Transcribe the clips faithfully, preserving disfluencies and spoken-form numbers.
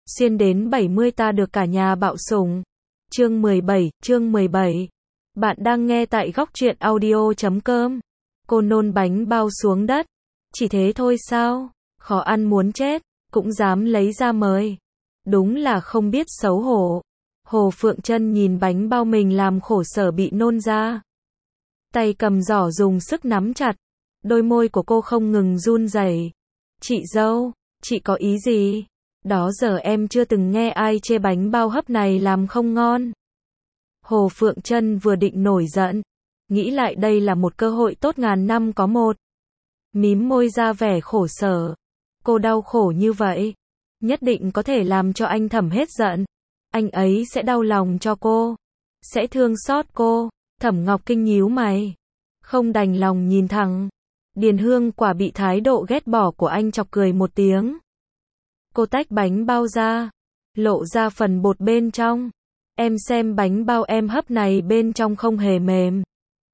Xuyên đến bảy mươi ta được cả nhà bạo sủng. Chương mười bảy, chương mười bảy. Bạn đang nghe tại góc truyện audio chấm com. Cô nôn bánh bao xuống đất. Chỉ thế thôi sao? Khó ăn muốn chết, cũng dám lấy ra mời. Đúng là không biết xấu hổ. Hồ Phượng Trân nhìn bánh bao mình làm khổ sở bị nôn ra. Tay cầm giỏ dùng sức nắm chặt. Đôi môi của cô không ngừng run rẩy. Chị dâu, chị có ý gì? Đó giờ em chưa từng nghe ai chê bánh bao hấp này làm không ngon. Hồ Phượng Trân vừa định nổi giận, nghĩ lại đây là một cơ hội tốt ngàn năm có một. Mím môi ra vẻ khổ sở. Cô đau khổ như vậy, nhất định có thể làm cho anh Thẩm hết giận. Anh ấy sẽ đau lòng cho cô, sẽ thương xót cô. Thẩm Ngọc Kinh nhíu mày, không đành lòng nhìn thẳng. Điền Hương Quả bị thái độ ghét bỏ của anh chọc cười một tiếng. Cô tách bánh bao ra, lộ ra phần bột bên trong. Em xem bánh bao em hấp này bên trong không hề mềm,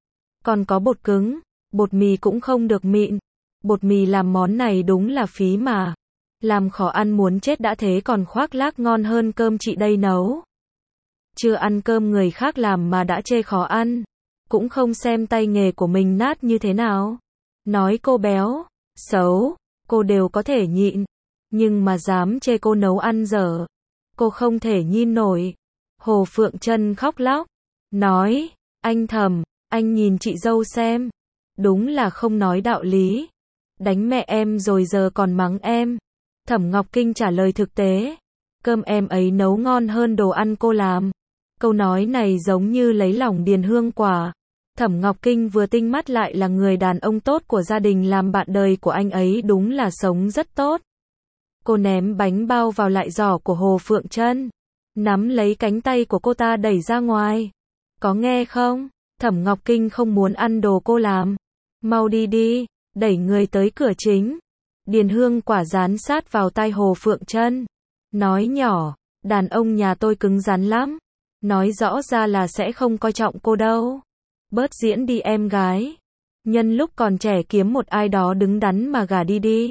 còn có bột cứng, bột mì cũng không được mịn. Bột mì làm món này đúng là phí mà. Làm khó ăn muốn chết đã thế còn khoác lác ngon hơn cơm chị đây nấu. Chưa ăn cơm người khác làm mà đã chê khó ăn, cũng không xem tay nghề của mình nát như thế nào. Nói cô béo, xấu, cô đều có thể nhịn, nhưng mà dám chê cô nấu ăn dở, cô không thể nhìn nổi. Hồ Phượng Trân khóc lóc, nói, anh Thẩm, anh nhìn chị dâu xem, đúng là không nói đạo lý. Đánh mẹ em rồi giờ còn mắng em. Thẩm Ngọc Kinh trả lời thực tế, cơm em ấy nấu ngon hơn đồ ăn cô làm. Câu nói này giống như lấy lòng Điền Hương Quả. Thẩm Ngọc Kinh vừa tinh mắt lại là người đàn ông tốt của gia đình làm bạn đời của anh ấy đúng là sống rất tốt. Cô ném bánh bao vào lại giỏ của Hồ Phượng Trân, nắm lấy cánh tay của cô ta đẩy ra ngoài. Có nghe không? Thẩm Ngọc Kinh không muốn ăn đồ cô làm. Mau đi đi, đẩy người tới cửa chính. Điền Hương Quả dán sát vào tai Hồ Phượng Trân, nói nhỏ, đàn ông nhà tôi cứng rắn lắm. Nói rõ ra là sẽ không coi trọng cô đâu. Bớt diễn đi em gái. Nhân lúc còn trẻ kiếm một ai đó đứng đắn mà gả đi đi.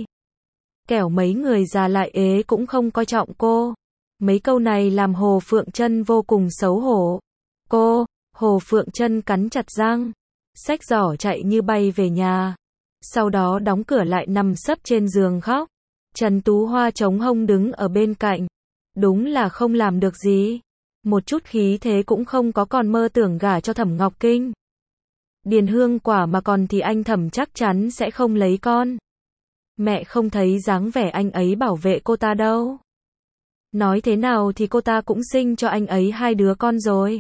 Kẻo mấy người già lại ế cũng không coi trọng cô. Mấy câu này làm Hồ Phượng Trân vô cùng xấu hổ. Cô, Hồ Phượng Trân cắn chặt răng, xách giỏ chạy như bay về nhà. Sau đó đóng cửa lại nằm sấp trên giường khóc. Trần Tú Hoa chống hông đứng ở bên cạnh. Đúng là không làm được gì. Một chút khí thế cũng không có, còn mơ tưởng gả cho Thẩm Ngọc Kinh. Điền Hương Quả mà còn thì anh Thẩm chắc chắn sẽ không lấy con. Mẹ không thấy dáng vẻ anh ấy bảo vệ cô ta đâu. Nói thế nào thì cô ta cũng sinh cho anh ấy hai đứa con rồi.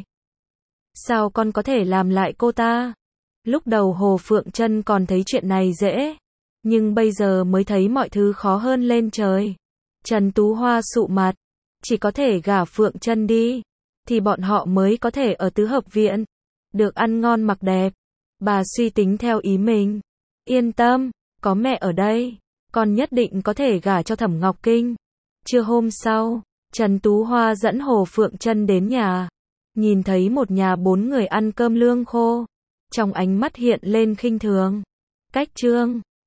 Sao con có thể làm lại cô ta? Lúc đầu Hồ Phượng Trân còn thấy chuyện này dễ, nhưng bây giờ mới thấy mọi thứ khó hơn lên trời. Trần Tú Hoa sụ mặt, chỉ có thể gả Phượng Trân đi, thì bọn họ mới có thể ở tứ hợp viện, được ăn ngon mặc đẹp. Bà suy tính theo ý mình. Yên tâm, có mẹ ở đây, con nhất định có thể gả cho Thẩm Ngọc Kinh. Trưa hôm sau, Trần Tú Hoa dẫn Hồ Phượng Trân đến nhà. Nhìn thấy một nhà bốn người ăn cơm lương khô, trong ánh mắt hiện lên khinh thường. Cách trương,